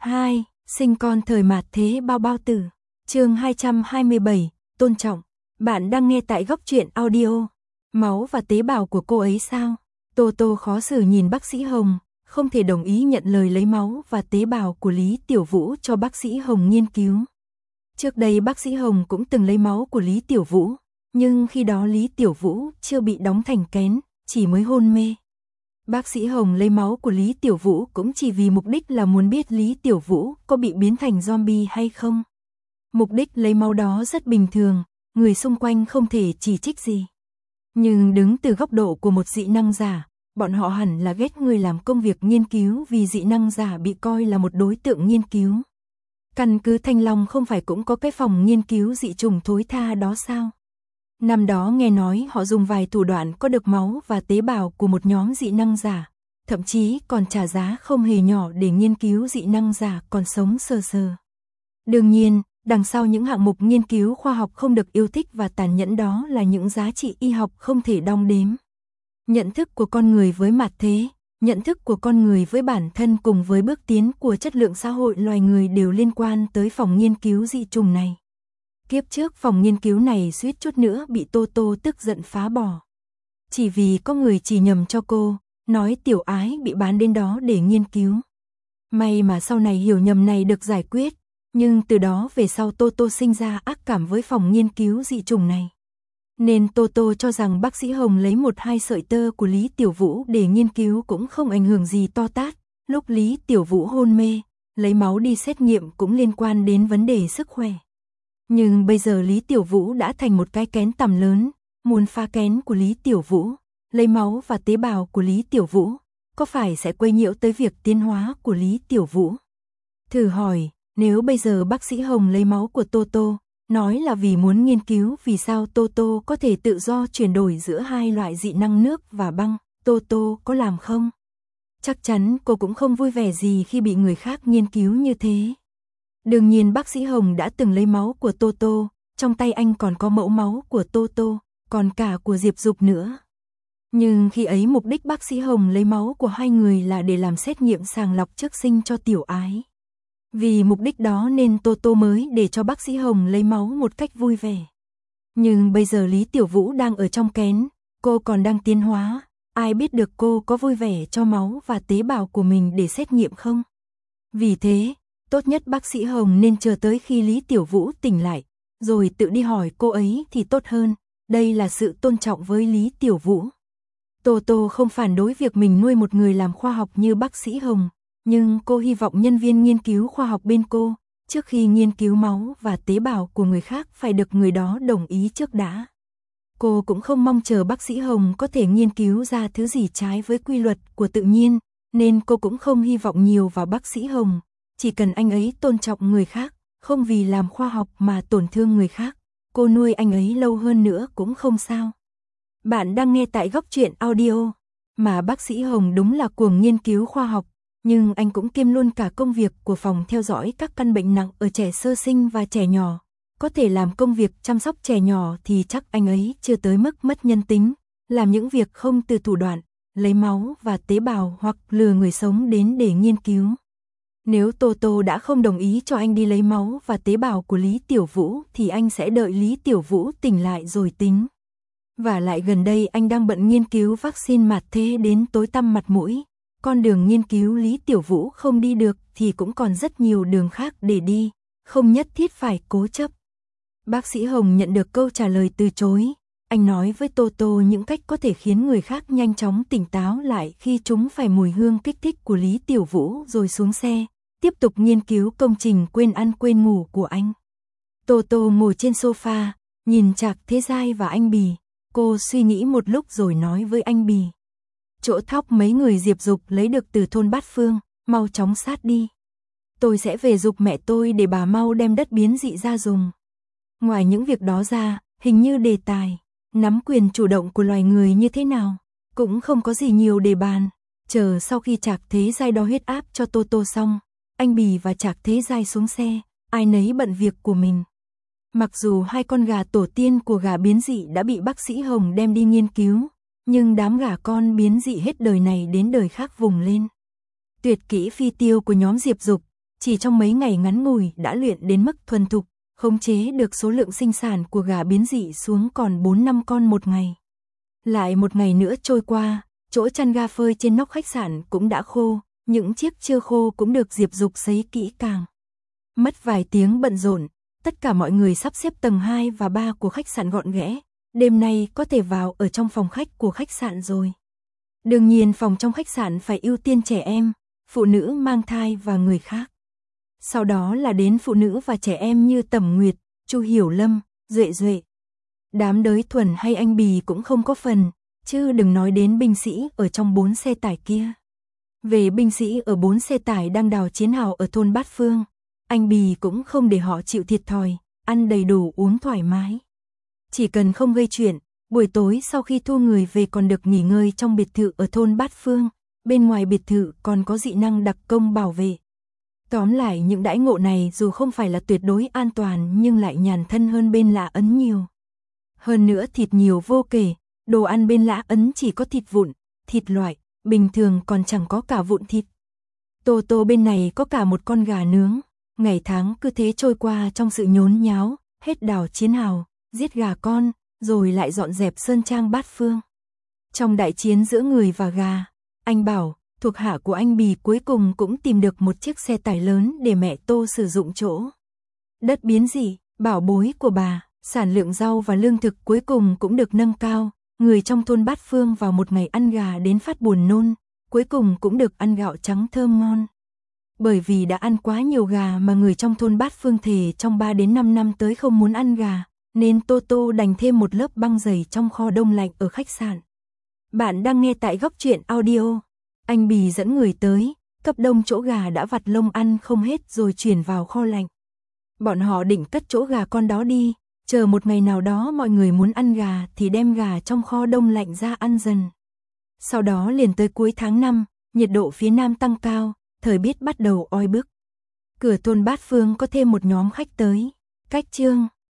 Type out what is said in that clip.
2. Sinh con thời mạt thế bao bao tử. Chương 227, tôn trọng. Bạn đang nghe tại Góc Truyện Audio. Máu và tế bào của cô ấy sao? Tô Tô khó xử nhìn bác sĩ Hồng, không thể đồng ý nhận lời lấy máu và tế bào của Lý Tiểu Vũ cho bác sĩ Hồng nghiên cứu. Trước đây bác sĩ Hồng cũng từng lấy máu của Lý Tiểu Vũ, nhưng khi đó Lý Tiểu Vũ chưa bị đóng thành kén, chỉ mới hôn mê. Bác sĩ Hồng lấy máu của Lý Tiểu Vũ cũng chỉ vì mục đích là muốn biết Lý Tiểu Vũ có bị biến thành zombie hay không. Mục đích lấy máu đó rất bình thường, người xung quanh không thể chỉ trích gì. Nhưng đứng từ góc độ của một dị năng giả, bọn họ hẳn là ghét người làm công việc nghiên cứu vì dị năng giả bị coi là một đối tượng nghiên cứu. Căn cứ Thanh Long không phải cũng có cái phòng nghiên cứu dị trùng thối tha đó sao? Năm đó nghe nói họ dùng vài thủ đoạn có được máu và tế bào của một nhóm dị năng giả, thậm chí còn trả giá không hề nhỏ để nghiên cứu dị năng giả còn sống sờ sờ. Đương nhiên, đằng sau những hạng mục nghiên cứu khoa học không được yêu thích và tàn nhẫn đó là những giá trị y học không thể đong đếm. Nhận thức của con người với mạt thế, nhận thức của con người với bản thân cùng với bước tiến của chất lượng xã hội loài người đều liên quan tới phòng nghiên cứu dị trùng này. Kiếp trước phòng nghiên cứu này suýt chút nữa bị Tô Tô tức giận phá bỏ. Chỉ vì có người chỉ nhầm cho cô, nói Tiểu Ái bị bán đến đó để nghiên cứu. May mà sau này hiểu nhầm này được giải quyết, nhưng từ đó về sau Tô Tô sinh ra ác cảm với phòng nghiên cứu dị trùng này. Nên Tô Tô cho rằng bác sĩ Hồng lấy 1-2 sợi tơ của Lý Tiểu Vũ để nghiên cứu cũng không ảnh hưởng gì to tát. Lúc Lý Tiểu Vũ hôn mê, lấy máu đi xét nghiệm cũng liên quan đến vấn đề sức khỏe. Nhưng bây giờ Lý Tiểu Vũ đã thành một cái kén tầm lớn, muốn phá kén của Lý Tiểu Vũ, lấy máu và tế bào của Lý Tiểu Vũ, có phải sẽ quấy nhiễu tới việc tiến hóa của Lý Tiểu Vũ? Thử hỏi, nếu bây giờ bác sĩ Hồng lấy máu của Tô Tô, nói là vì muốn nghiên cứu vì sao Tô Tô có thể tự do chuyển đổi giữa hai loại dị năng nước và băng, Tô Tô có làm không? Chắc chắn cô cũng không vui vẻ gì khi bị người khác nghiên cứu như thế. Đương nhiên bác sĩ Hồng đã từng lấy máu của Tô Tô, trong tay anh còn có mẫu máu của Tô Tô, còn cả của Diệp Dục nữa. Nhưng khi ấy mục đích bác sĩ Hồng lấy máu của hai người là để làm xét nghiệm sàng lọc trước sinh cho Tiểu Ái. Vì mục đích đó nên Tô Tô mới để cho bác sĩ Hồng lấy máu một cách vui vẻ. Nhưng bây giờ Lý Tiểu Vũ đang ở trong kén, cô còn đang tiến hóa, ai biết được cô có vui vẻ cho máu và tế bào của mình để xét nghiệm không? Vì thế, tốt nhất bác sĩ Hồng nên chờ tới khi Lý Tiểu Vũ tỉnh lại, rồi tự đi hỏi cô ấy thì tốt hơn, đây là sự tôn trọng với Lý Tiểu Vũ. Tô Tô không phản đối việc mình nuôi một người làm khoa học như bác sĩ Hồng, nhưng cô hy vọng nhân viên nghiên cứu khoa học bên cô, trước khi nghiên cứu máu và tế bào của người khác phải được người đó đồng ý trước đã. Cô cũng không mong chờ bác sĩ Hồng có thể nghiên cứu ra thứ gì trái với quy luật của tự nhiên, nên cô cũng không hy vọng nhiều vào bác sĩ Hồng. Chỉ cần anh ấy tôn trọng người khác, không vì làm khoa học mà tổn thương người khác, cô nuôi anh ấy lâu hơn nữa cũng không sao. Bạn đang nghe tại Góc Truyện Audio, mà bác sĩ Hồng đúng là cuồng nghiên cứu khoa học, nhưng anh cũng kiêm luôn cả công việc của phòng theo dõi các căn bệnh nặng ở trẻ sơ sinh và trẻ nhỏ. Có thể làm công việc chăm sóc trẻ nhỏ thì chắc anh ấy chưa tới mức mất nhân tính, làm những việc không từ thủ đoạn, lấy máu và tế bào hoặc lừa người sống đến để nghiên cứu. Nếu Tô Tô đã không đồng ý cho anh đi lấy máu và tế bào của Lý Tiểu Vũ thì anh sẽ đợi Lý Tiểu Vũ tỉnh lại rồi tính. Và lại gần đây anh đang bận nghiên cứu vaccine mạt thế đến tối tăm mặt mũi. Con đường nghiên cứu Lý Tiểu Vũ không đi được thì cũng còn rất nhiều đường khác để đi, không nhất thiết phải cố chấp. Bác sĩ Hồng nhận được câu trả lời từ chối. Anh nói với Tô Tô những cách có thể khiến người khác nhanh chóng tỉnh táo lại khi chúng phải mùi hương kích thích của Lý Tiểu Vũ rồi xuống xe, tiếp tục nghiên cứu công trình quên ăn quên ngủ của anh. Tô Tô ngồi trên sofa, nhìn Trạc Thế Giai và anh Bì. Cô suy nghĩ một lúc rồi nói với anh Bì. Chỗ thóc mấy người Diệp Dục lấy được từ thôn Bát Phương, mau chóng sát đi. Tôi sẽ về giục mẹ tôi để bà mau đem đất biến dị ra dùng. Ngoài những việc đó ra, hình như đề tài nắm quyền chủ động của loài người như thế nào, cũng không có gì nhiều để bàn. Chờ sau khi Trạc Thế Giai đo huyết áp cho Tô Tô xong, anh Bì và Trạc Thế Giai xuống xe, ai nấy bận việc của mình. Mặc dù hai con gà tổ tiên của gà biến dị đã bị bác sĩ Hồng đem đi nghiên cứu, nhưng đám gà con biến dị hết đời này đến đời khác vùng lên. Tuyệt kỹ phi tiêu của nhóm Diệp Dục, chỉ trong mấy ngày ngắn ngủi đã luyện đến mức thuần thục, khống chế được số lượng sinh sản của gà biến dị xuống còn 4-5 con một ngày. Lại một ngày nữa trôi qua, chỗ chăn ga phơi trên nóc khách sạn cũng đã khô, những chiếc chưa khô cũng được Diệp Dục sấy kỹ càng. Mất vài tiếng bận rộn, tất cả mọi người sắp xếp tầng 2 và 3 của khách sạn gọn ghẽ, đêm nay có thể vào ở trong phòng khách của khách sạn rồi. Đương nhiên phòng trong khách sạn phải ưu tiên trẻ em, phụ nữ mang thai và người khác. Sau đó là đến phụ nữ và trẻ em như Tẩm Nguyệt, Chu Hiểu Lâm, Duệ Duệ. Đám đới Thuần hay anh Bì cũng không có phần, chứ đừng nói đến binh sĩ ở trong 4 xe tải kia. Về binh sĩ ở 4 xe tải đang đào chiến hào ở thôn Bát Phương, anh Bì cũng không để họ chịu thiệt thòi, ăn đầy đủ uống thoải mái. Chỉ cần không gây chuyện, buổi tối sau khi thu người về còn được nghỉ ngơi trong biệt thự ở thôn Bát Phương, bên ngoài biệt thự còn có dị năng đặc công bảo vệ. Tóm lại những đãi ngộ này dù không phải là tuyệt đối an toàn nhưng lại nhàn thân hơn bên Lã Ấn nhiều. Hơn nữa thịt nhiều vô kể, đồ ăn bên Lã Ấn chỉ có thịt vụn, thịt loại, bình thường còn chẳng có cả vụn thịt. Tô Tô bên này có cả một con gà nướng, ngày tháng cứ thế trôi qua trong sự nhốn nháo, hết đào chiến hào, giết gà con, rồi lại dọn dẹp sơn trang Bát Phương. Trong đại chiến giữa người và gà, anh Bảo, thuộc hạ của anh Bì cuối cùng cũng tìm được một chiếc xe tải lớn để mẹ Tô sử dụng chỗ. Đất biến dị, bảo bối của bà, sản lượng rau và lương thực cuối cùng cũng được nâng cao, người trong thôn Bát Phương vào một ngày ăn gà đến phát buồn nôn, cuối cùng cũng được ăn gạo trắng thơm ngon. Bởi vì đã ăn quá nhiều gà mà người trong thôn Bát Phương thề trong 3 đến 5 năm tới không muốn ăn gà, nên Tô Tô đành thêm một lớp băng dày trong kho đông lạnh ở khách sạn. Bạn đang nghe tại Góc Truyện Audio. Anh Bì dẫn người tới, cấp đông chỗ gà đã vặt lông ăn không hết rồi chuyển vào kho lạnh. Bọn họ định cất chỗ gà con đó đi, chờ một ngày nào đó mọi người muốn ăn gà thì đem gà trong kho đông lạnh ra ăn dần. Sau đó liền tới cuối tháng 5, nhiệt độ phía Nam tăng cao, thời tiết bắt đầu oi bức. Cửa thôn Bát Phương có thêm một nhóm khách tới. Cách chương